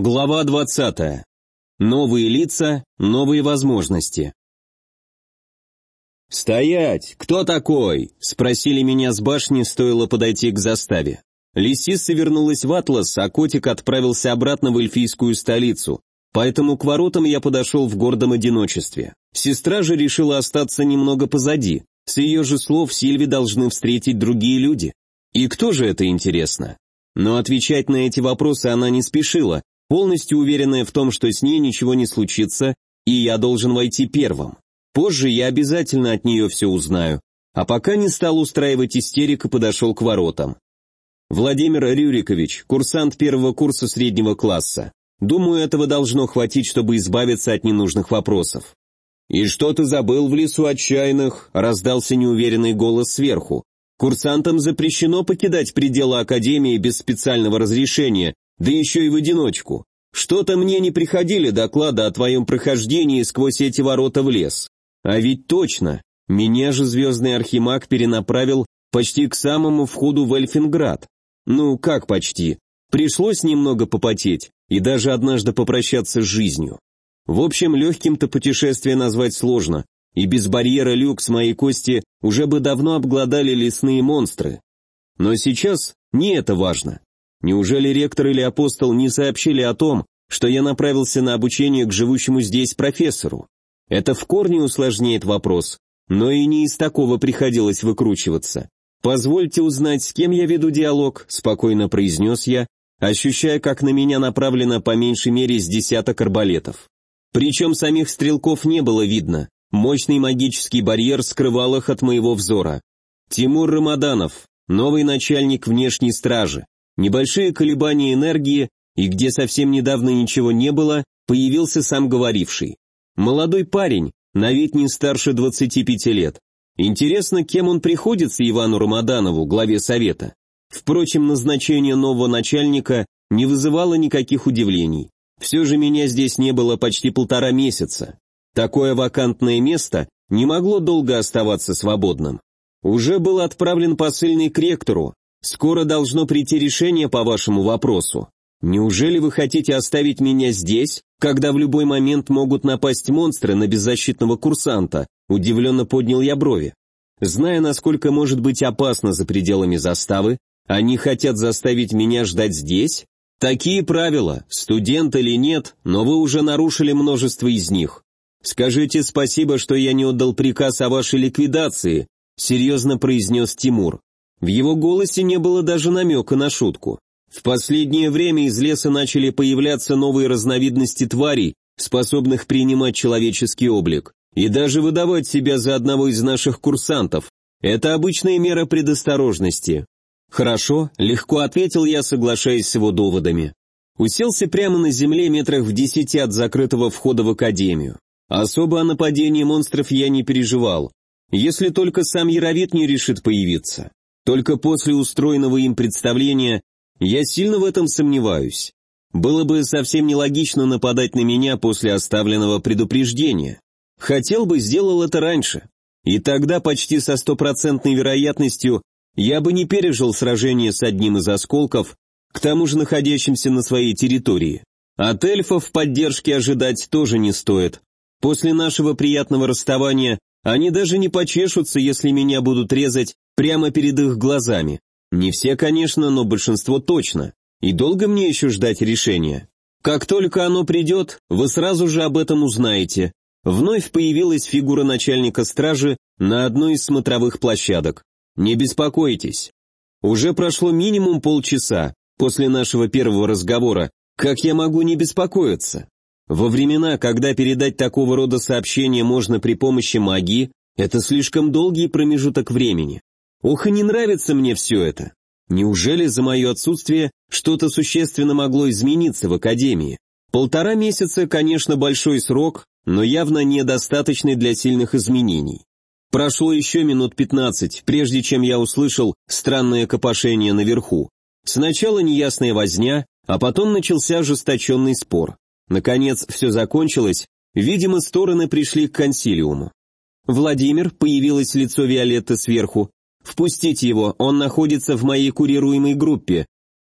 Глава 20. Новые лица, новые возможности. «Стоять! Кто такой?» — спросили меня с башни, стоило подойти к заставе. Лисиса вернулась в Атлас, а котик отправился обратно в эльфийскую столицу, поэтому к воротам я подошел в гордом одиночестве. Сестра же решила остаться немного позади. С ее же слов Сильви должны встретить другие люди. И кто же это, интересно? Но отвечать на эти вопросы она не спешила, полностью уверенная в том, что с ней ничего не случится, и я должен войти первым. Позже я обязательно от нее все узнаю, а пока не стал устраивать истерик и подошел к воротам. Владимир Рюрикович, курсант первого курса среднего класса. Думаю, этого должно хватить, чтобы избавиться от ненужных вопросов. «И что ты забыл в лесу отчаянных?» — раздался неуверенный голос сверху. «Курсантам запрещено покидать пределы академии без специального разрешения, да еще и в одиночку. Что-то мне не приходили доклады о твоем прохождении сквозь эти ворота в лес. А ведь точно, меня же звездный архимаг перенаправил почти к самому входу в Эльфинград. Ну, как почти? Пришлось немного попотеть и даже однажды попрощаться с жизнью. В общем, легким-то путешествие назвать сложно, и без барьера люкс мои кости уже бы давно обглодали лесные монстры. Но сейчас не это важно. Неужели ректор или апостол не сообщили о том, что я направился на обучение к живущему здесь профессору? Это в корне усложняет вопрос, но и не из такого приходилось выкручиваться. «Позвольте узнать, с кем я веду диалог», — спокойно произнес я, ощущая, как на меня направлено по меньшей мере с десяток арбалетов. Причем самих стрелков не было видно, мощный магический барьер скрывал их от моего взора. Тимур Рамаданов, новый начальник внешней стражи. Небольшие колебания энергии, и где совсем недавно ничего не было, появился сам говоривший. Молодой парень, на вид не старше 25 лет. Интересно, кем он приходится Ивану Рамаданову, главе совета. Впрочем, назначение нового начальника не вызывало никаких удивлений. Все же меня здесь не было почти 1,5 месяца. Такое вакантное место не могло долго оставаться свободным. Уже был отправлен посыльный к ректору. Скоро должно прийти решение по вашему вопросу. Неужели вы хотите оставить меня здесь, когда в любой момент могут напасть монстры на беззащитного курсанта? Удивленно поднял я брови. Зная, насколько может быть опасно за пределами заставы, они хотят заставить меня ждать здесь? Такие правила, студент или нет, но вы уже нарушили множество из них. Скажите спасибо, что я не отдал приказ о вашей ликвидации, серьезно произнес Тимур. В его голосе не было даже намека на шутку. В последнее время из леса начали появляться новые разновидности тварей, способных принимать человеческий облик, и даже выдавать себя за одного из наших курсантов. Это обычная мера предосторожности. «Хорошо», — легко ответил я, соглашаясь с его доводами. Уселся прямо на земле метрах в 10 от закрытого входа в академию. Особо о нападении монстров я не переживал, если только сам Яровит не решит появиться. Только после устроенного им представления я сильно в этом сомневаюсь. Было бы совсем нелогично нападать на меня после оставленного предупреждения. Хотел бы, сделал это раньше. И тогда почти со 100% вероятностью я бы не пережил сражение с одним из осколков, к тому же находящимся на своей территории. От эльфов поддержки ожидать тоже не стоит. После нашего приятного расставания они даже не почешутся, если меня будут резать прямо перед их глазами. Не все, конечно, но большинство точно. И долго мне еще ждать решения? Как только оно придет, вы сразу же об этом узнаете. Вновь появилась фигура начальника стражи на одной из смотровых площадок. Не беспокойтесь. Уже прошло минимум полчаса после нашего первого разговора. Как я могу не беспокоиться? Во времена, когда передать такого рода сообщения можно при помощи магии, это слишком долгий промежуток времени. Ох, и не нравится мне все это. Неужели за мое отсутствие что-то существенно могло измениться в академии? 1,5 месяца, конечно, большой срок, но явно недостаточный для сильных изменений. Прошло еще минут 15, прежде чем я услышал странное копошение наверху. Сначала неясная возня, а потом начался ожесточенный спор. Наконец, все закончилось, видимо, стороны пришли к консилиуму. «Владимир», появилось лицо Виолетты сверху, «впустите его, он находится в моей курируемой группе.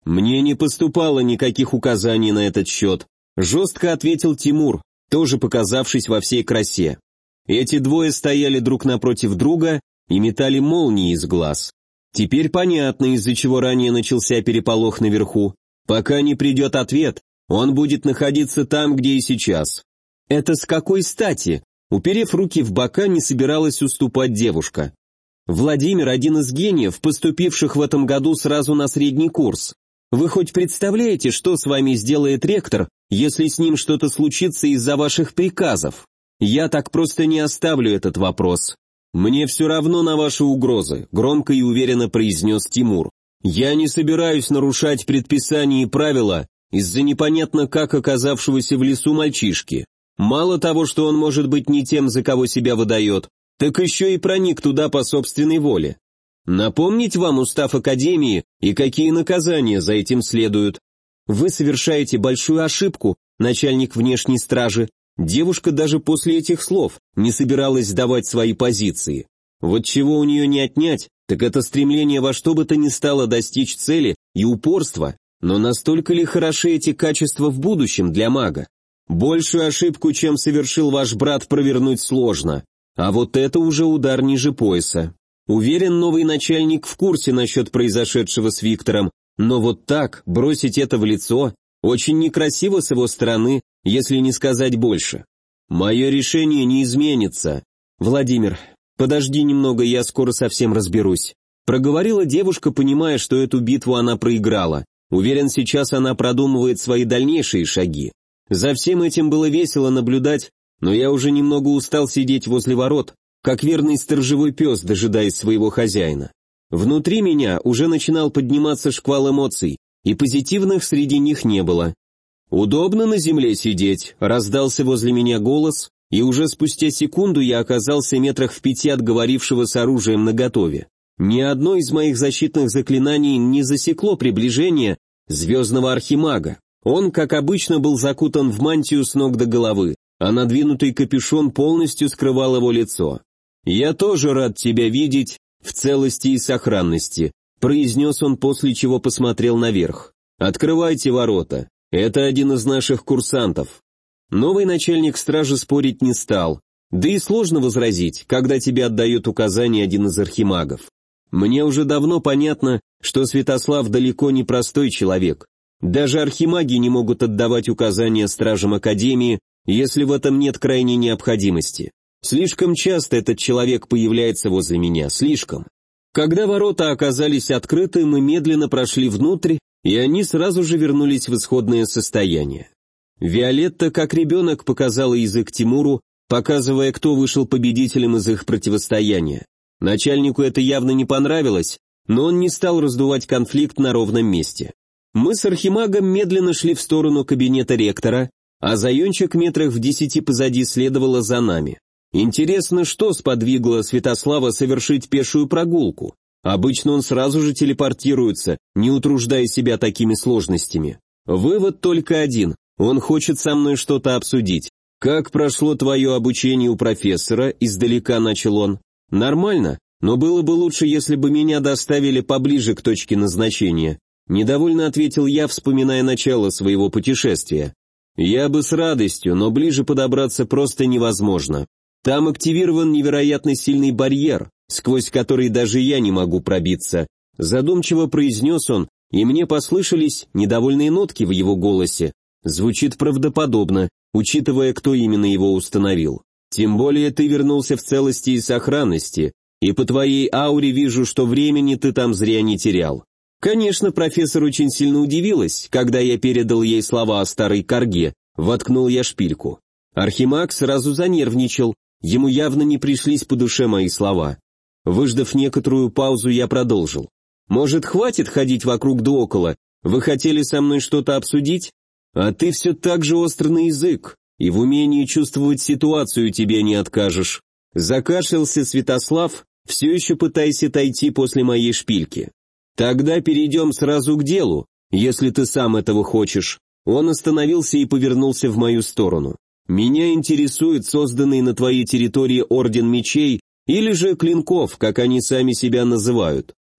«Мне не поступало никаких указаний на этот счет», — жестко ответил Тимур, тоже показавшись во всей красе. Эти двое стояли друг напротив друга и метали молнии из глаз. Теперь понятно, из-за чего ранее начался переполох наверху. Пока не придет ответ, он будет находиться там, где и сейчас. «Это с какой стати?» Уперев руки в бока, не собиралась уступать девушка. «Владимир – один из гениев, поступивших в этом году сразу на средний курс. Вы хоть представляете, что с вами сделает ректор, если с ним что-то случится из-за ваших приказов? Я так просто не оставлю этот вопрос». «Мне все равно на ваши угрозы», – громко и уверенно произнес Тимур. «Я не собираюсь нарушать предписания и правила из-за непонятно как оказавшегося в лесу мальчишки. Мало того, что он может быть не тем, за кого себя выдает, так еще и проник туда по собственной воле. Напомнить вам устав Академии и какие наказания за этим следуют. Вы совершаете большую ошибку, начальник внешней стражи». Девушка даже после этих слов не собиралась сдавать свои позиции. Вот чего у нее не отнять, так это стремление во что бы то ни стало достичь цели и упорство, но настолько ли хороши эти качества в будущем для мага? Большую ошибку, чем совершил ваш брат, провернуть сложно, а вот это уже удар ниже пояса. Уверен, новый начальник в курсе насчет произошедшего с Виктором, но вот так, бросить это в лицо, очень некрасиво с его стороны, если не сказать больше. Мое решение не изменится. Владимир, подожди немного, я скоро совсем разберусь. Проговорила девушка, понимая, что эту битву она проиграла. Уверен, сейчас она продумывает свои дальнейшие шаги. За всем этим было весело наблюдать, но я уже немного устал сидеть возле ворот, как верный сторожевой пес, дожидаясь своего хозяина. Внутри меня уже начинал подниматься шквал эмоций, и позитивных среди них не было. «Удобно на земле сидеть», — раздался возле меня голос, и уже спустя секунду я оказался метрах в 5 от говорившего с оружием наготове. Ни одно из моих защитных заклинаний не засекло приближение звездного архимага. Он, как обычно, был закутан в мантию с ног до головы, а надвинутый капюшон полностью скрывал его лицо. «Я тоже рад тебя видеть в целости и сохранности», — произнес он, после чего посмотрел наверх. «Открывайте ворота. Это один из наших курсантов». Новый начальник стражи спорить не стал. Да и сложно возразить, когда тебе отдает указание один из архимагов. Мне уже давно понятно, что Святослав далеко не простой человек. Даже архимаги не могут отдавать указания стражам Академии, если в этом нет крайней необходимости. Слишком часто этот человек появляется возле меня, слишком. Когда ворота оказались открыты, мы медленно прошли внутрь, и они сразу же вернулись в исходное состояние. Виолетта, как ребенок, показала язык Тимуру, показывая, кто вышел победителем из их противостояния. Начальнику это явно не понравилось, но он не стал раздувать конфликт на ровном месте. Мы с архимагом медленно шли в сторону кабинета ректора, а Заенчик метрах в 10 позади следовала за нами. Интересно, что сподвигло Святослава совершить пешую прогулку? Обычно он сразу же телепортируется, не утруждая себя такими сложностями. Вывод только один: он хочет со мной что-то обсудить. «Как прошло твое обучение у профессора?» — издалека начал он. «Нормально, но было бы лучше, если бы меня доставили поближе к точке назначения», — недовольно ответил я, вспоминая начало своего путешествия. «Я бы с радостью, но ближе подобраться просто невозможно. Там активирован невероятно сильный барьер, сквозь который даже я не могу пробиться», — задумчиво произнес он, и мне послышались недовольные нотки в его голосе. Звучит правдоподобно, учитывая, кто именно его установил. «Тем более ты вернулся в целости и сохранности, и по твоей ауре вижу, что времени ты там зря не терял». Конечно, профессор очень сильно удивилась, когда я передал ей слова о старой корге, воткнул я шпильку. Архимаг сразу занервничал, ему явно не пришлись по душе мои слова. Выждав некоторую паузу, я продолжил. «Может, хватит ходить вокруг да около? Вы хотели со мной что-то обсудить? А ты все так же остр на язык, и в умении чувствовать ситуацию тебе не откажешь». Закашлялся Святослав, все еще пытаясь отойти после моей шпильки. «Тогда перейдем сразу к делу, если ты сам этого хочешь». Он остановился и повернулся в мою сторону. «Меня интересует созданный на твоей территории Орден Мечей или же Клинков, как они сами себя называют.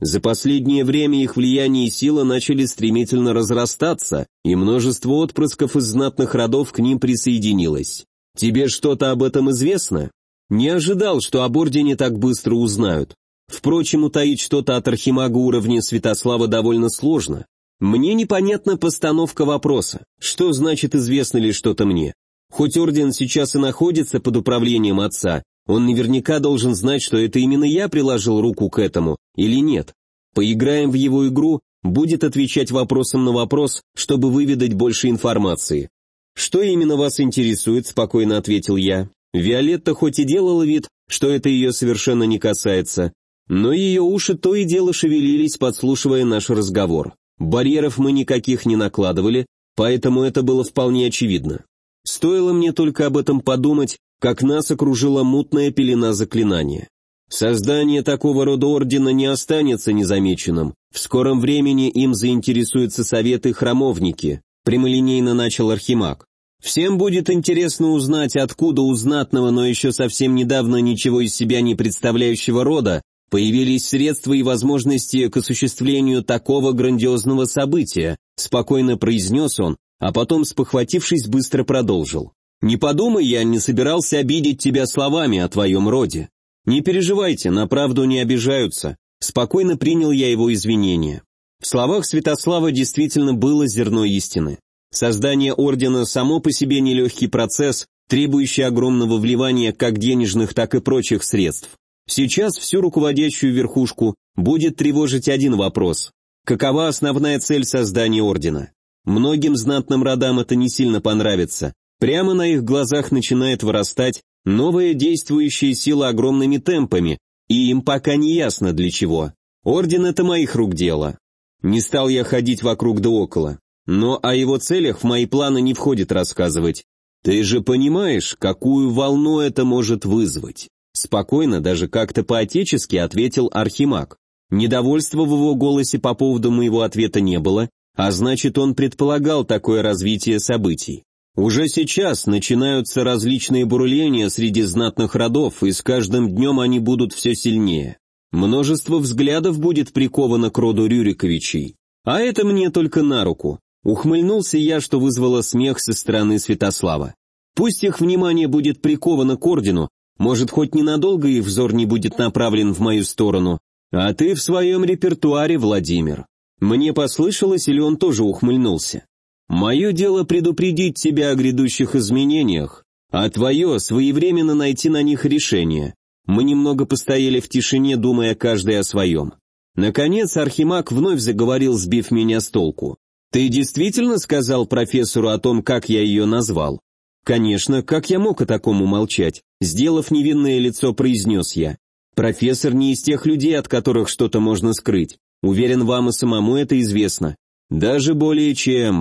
За последнее время их влияние и сила начали стремительно разрастаться, и множество отпрысков из знатных родов к ним присоединилось. Тебе что-то об этом известно? Не ожидал, что об Ордене так быстро узнают. Впрочем, утаить что-то от архимага уровня Святослава довольно сложно. Мне непонятна постановка вопроса. Что значит известно ли что-то мне? Хоть Орден сейчас и находится под управлением отца, он наверняка должен знать, что это именно я приложил руку к этому, или нет. Поиграем в его игру, будет отвечать вопросом на вопрос, чтобы выведать больше информации. «Что именно вас интересует?» – спокойно ответил я. Виолетта хоть и делала вид, что это ее совершенно не касается, но ее уши то и дело шевелились, подслушивая наш разговор. Барьеров мы никаких не накладывали, поэтому это было вполне очевидно. Стоило мне только об этом подумать, как нас окружила мутная пелена заклинания. Создание такого рода ордена не останется незамеченным. В скором времени им заинтересуются советы и храмовники, прямолинейно начал архимаг. Всем будет интересно узнать, откуда у знатного, но еще совсем недавно ничего из себя не представляющего рода появились средства и возможности к осуществлению такого грандиозного события, спокойно произнес он, а потом, спохватившись, быстро продолжил. «Не подумай, я не собирался обидеть тебя словами о твоем роде. Не переживайте, на правду не обижаются». Спокойно принял я его извинения. В словах Святослава действительно было зерно истины. Создание ордена само по себе нелегкий процесс, требующий огромного вливания как денежных, так и прочих средств. Сейчас всю руководящую верхушку будет тревожить один вопрос. Какова основная цель создания ордена? Многим знатным родам это не сильно понравится. Прямо на их глазах начинает вырастать новая действующая сила огромными темпами, и им пока не ясно для чего. Орден — это моих рук дело. Не стал я ходить вокруг да около. Но о его целях в мои планы не входит рассказывать. Ты же понимаешь, какую волну это может вызвать? Спокойно, даже как-то по-отечески ответил архимаг. Недовольства в его голосе по поводу моего ответа не было, а значит, он предполагал такое развитие событий. Уже сейчас начинаются различные бурления среди знатных родов, и с каждым днем они будут все сильнее. Множество взглядов будет приковано к роду Рюриковичей. А это мне только на руку. Ухмыльнулся я, что вызвало смех со стороны Святослава. Пусть их внимание будет приковано к ордену, может, хоть ненадолго их взор не будет направлен в мою сторону. А ты в своем репертуаре, Владимир. Мне послышалось, или он тоже ухмыльнулся? Мое дело предупредить тебя о грядущих изменениях, а твое — своевременно найти на них решение. Мы немного постояли в тишине, думая каждый о своем. Наконец архимаг вновь заговорил, сбив меня с толку. «Ты действительно сказал профессору о том, как я ее назвал?» «Конечно, как я мог о таком умолчать?» Сделав невинное лицо, произнес я. «Профессор не из тех людей, от которых что-то можно скрыть. Уверен, вам и самому это известно». «Даже более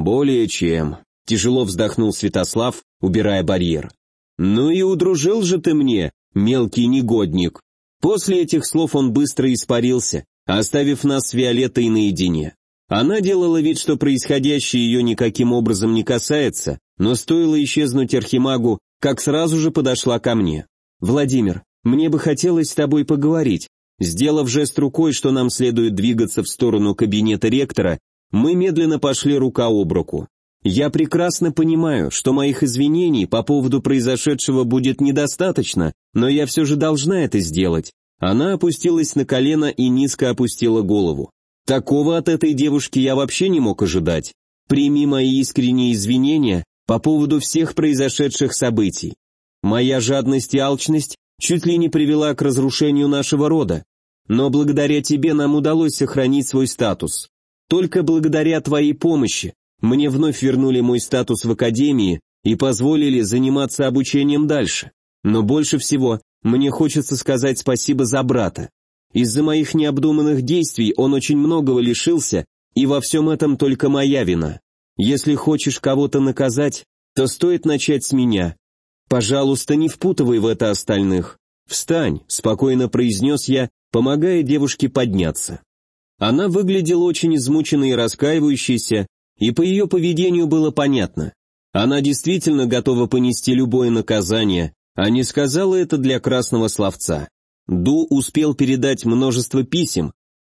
чем», — тяжело вздохнул Святослав, убирая барьер. «Ну и удружил же ты мне, мелкий негодник». После этих слов он быстро испарился, оставив нас с Виолеттой наедине. Она делала вид, что происходящее ее никаким образом не касается, но стоило исчезнуть архимагу, как сразу же подошла ко мне. «Владимир, мне бы хотелось с тобой поговорить». Сделав жест рукой, что нам следует двигаться в сторону кабинета ректора, мы медленно пошли рука об руку. Я прекрасно понимаю, что моих извинений по поводу произошедшего будет недостаточно, но я все же должна это сделать. Она опустилась на колено и низко опустила голову. Такого от этой девушки я вообще не мог ожидать. Прими мои искренние извинения по поводу всех произошедших событий. Моя жадность и алчность чуть ли не привела к разрушению нашего рода. Но благодаря тебе нам удалось сохранить свой статус. Только благодаря твоей помощи мне вновь вернули мой статус в академии и позволили заниматься обучением дальше. Но больше всего мне хочется сказать спасибо за брата. Из-за моих необдуманных действий он очень многого лишился, и во всем этом только моя вина. Если хочешь кого-то наказать, то стоит начать с меня. Пожалуйста, не впутывай в это остальных. Встань, спокойно произнес я, помогая девушке подняться. Она выглядела очень измученной и раскаивающейся, и по ее поведению было понятно. Она действительно готова понести любое наказание, а не сказала это для красного словца. Ду успел передать множество писем,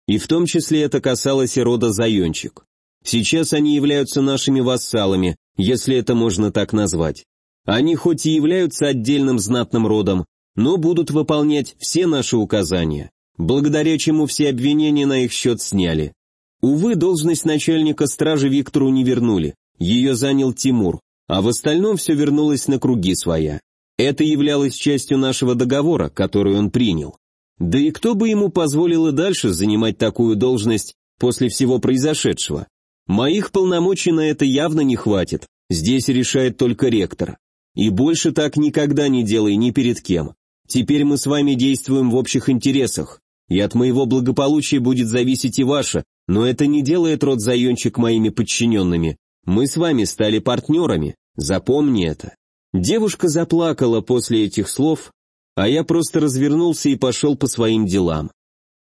И в том числе это касалось и рода Заемчик. Сейчас они являются нашими вассалами, если это можно так назвать. Они хоть и являются отдельным знатным родом, но будут выполнять все наши указания, благодаря чему все обвинения на их счет сняли. Увы, должность начальника стражи Виктору не вернули, ее занял Тимур, а в остальном все вернулось на круги своя. Это являлось частью нашего договора, который он принял. Да и кто бы ему позволил и дальше занимать такую должность после всего произошедшего? Моих полномочий на это явно не хватит, здесь решает только ректор. И больше так никогда не делай ни перед кем. Теперь мы с вами действуем в общих интересах, и от моего благополучия будет зависеть и ваше, но это не делает род Заемчик моими подчиненными. Мы с вами стали партнерами, запомни это». Девушка заплакала после этих слов, а я просто развернулся и пошел по своим делам.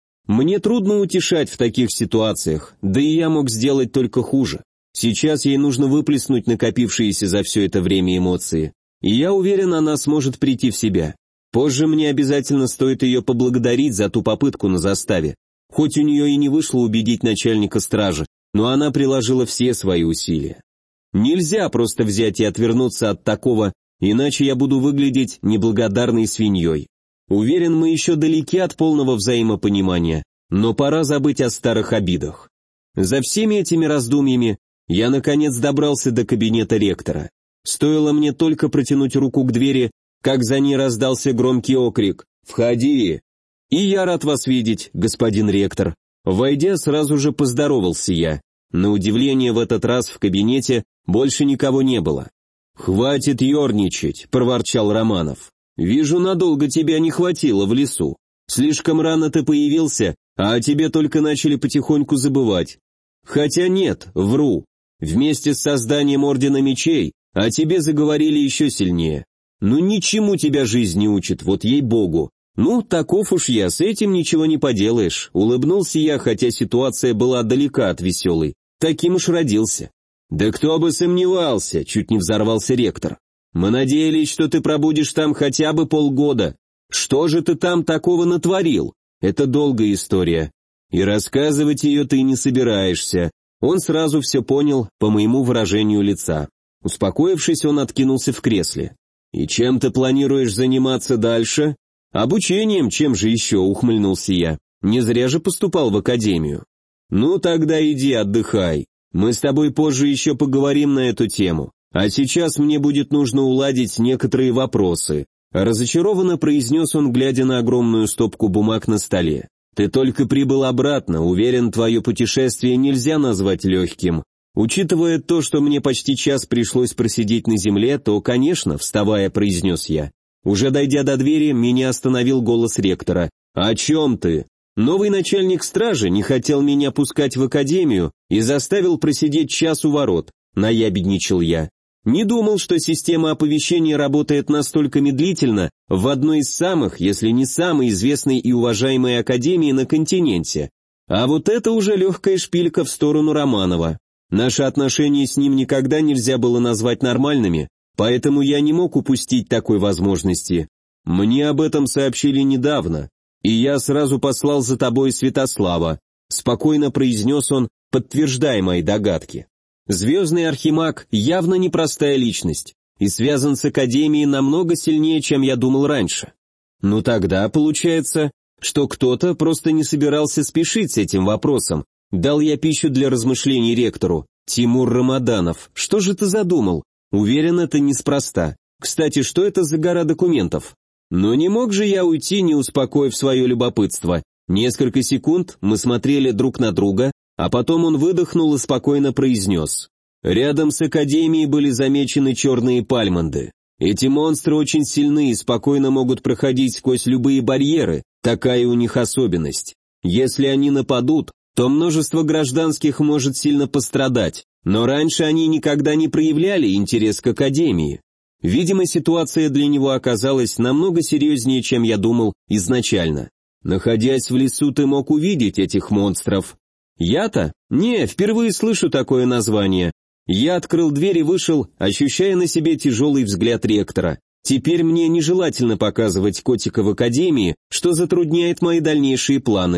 Мне трудно утешать в таких ситуациях, да и я мог сделать только хуже. Сейчас ей нужно выплеснуть накопившиеся за все это время эмоции, и я уверен, она сможет прийти в себя. Позже мне обязательно стоит ее поблагодарить за ту попытку на заставе. Хоть у нее и не вышло убедить начальника стражи, но она приложила все свои усилия. Нельзя просто взять и отвернуться от такого, иначе я буду выглядеть неблагодарной свиньей. Уверен, мы еще далеки от полного взаимопонимания, но пора забыть о старых обидах. За всеми этими раздумьями я наконец добрался до кабинета ректора. Стоило мне только протянуть руку к двери, как за ней раздался громкий окрик «Входи!». «И я рад вас видеть, господин ректор». Войдя, сразу же поздоровался я. На удивление, в этот раз в кабинете больше никого не было. «Хватит ерничать», — проворчал Романов. «Вижу, надолго тебя не хватило в лесу. Слишком рано ты появился, а о тебе только начали потихоньку забывать. Хотя нет, вру. Вместе с созданием Ордена Мечей о тебе заговорили еще сильнее. Ну ничему тебя жизнь не учит, вот ей-богу. Ну, таков уж я, с этим ничего не поделаешь», — улыбнулся я, хотя ситуация была далека от веселой. Таким уж родился. «Да кто бы сомневался», — чуть не взорвался ректор. «Мы надеялись, что ты пробудешь там хотя бы полгода. Что же ты там такого натворил? Это долгая история. И рассказывать ее ты не собираешься». Он сразу все понял по моему выражению лица. Успокоившись, он откинулся в кресле. «И чем ты планируешь заниматься дальше?» «Обучением, чем же еще?» — ухмыльнулся я. «Не зря же поступал в академию». «Ну тогда иди отдыхай. Мы с тобой позже еще поговорим на эту тему. А сейчас мне будет нужно уладить некоторые вопросы», — разочарованно произнес он, глядя на огромную стопку бумаг на столе. «Ты только прибыл обратно, уверен, твое путешествие нельзя назвать легким. Учитывая то, что мне почти час пришлось просидеть на земле, то, конечно», — вставая, произнес я. Уже дойдя до двери, меня остановил голос ректора. «О чем ты?» Новый начальник стражи не хотел меня пускать в академию и заставил просидеть час у ворот, наябедничал я. Не думал, что система оповещения работает настолько медлительно в одной из самых, если не самой известной и уважаемой академии на континенте. А вот это уже легкая шпилька в сторону Романова. Наши отношения с ним никогда нельзя было назвать нормальными, поэтому я не мог упустить такой возможности. Мне об этом сообщили недавно, и я сразу послал за тобой Святослава, спокойно произнес он, подтверждая мои догадки. Звездный архимаг явно непростая личность и связан с Академией намного сильнее, чем я думал раньше. Ну тогда получается, что кто-то просто не собирался спешить с этим вопросом. Дал я пищу для размышлений ректору. Тимур Рамаданов, что же ты задумал? Уверен, это неспроста. Кстати, что это за гора документов? Но не мог же я уйти, не успокоив свое любопытство. Несколько секунд мы смотрели друг на друга, а потом он выдохнул и спокойно произнес. Рядом с Академией были замечены черные пальмонды. Эти монстры очень сильны и спокойно могут проходить сквозь любые барьеры, такая у них особенность. Если они нападут, то множество гражданских может сильно пострадать, но раньше они никогда не проявляли интерес к Академии. Видимо, ситуация для него оказалась намного серьезнее, чем я думал изначально. Находясь в лесу, ты мог увидеть этих монстров. Я-то? Не, впервые слышу такое название. Я открыл дверь и вышел, ощущая на себе тяжелый взгляд ректора. Теперь мне нежелательно показывать котика в Академии, что затрудняет мои дальнейшие планы.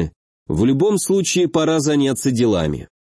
В любом случае пора заняться делами.